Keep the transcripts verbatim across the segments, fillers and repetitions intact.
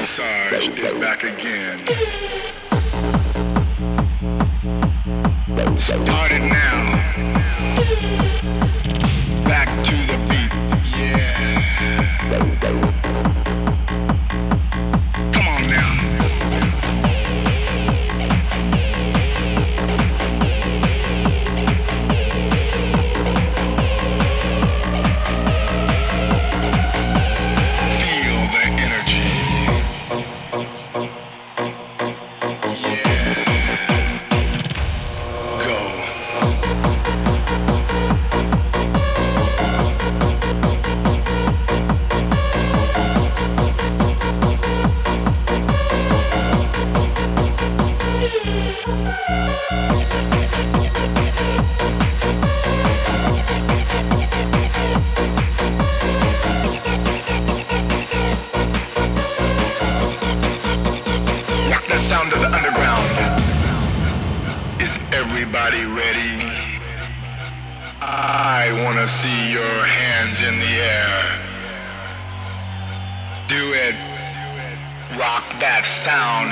Sarge is back again. Start it now. Back to the beat. Yeah. Come on now. Sound of the underground. Is everybody ready? I wanna see your hands in the air. Do it. Rock that sound.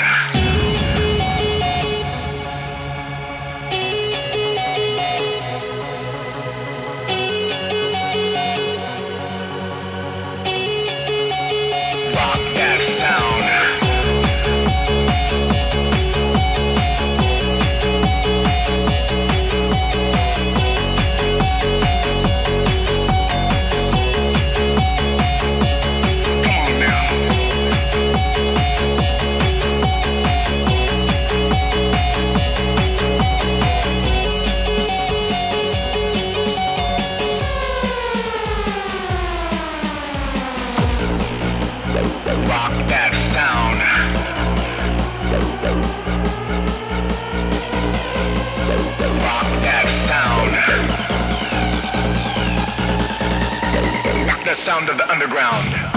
Rock that sound. Rock that sound. Rock the sound of the underground.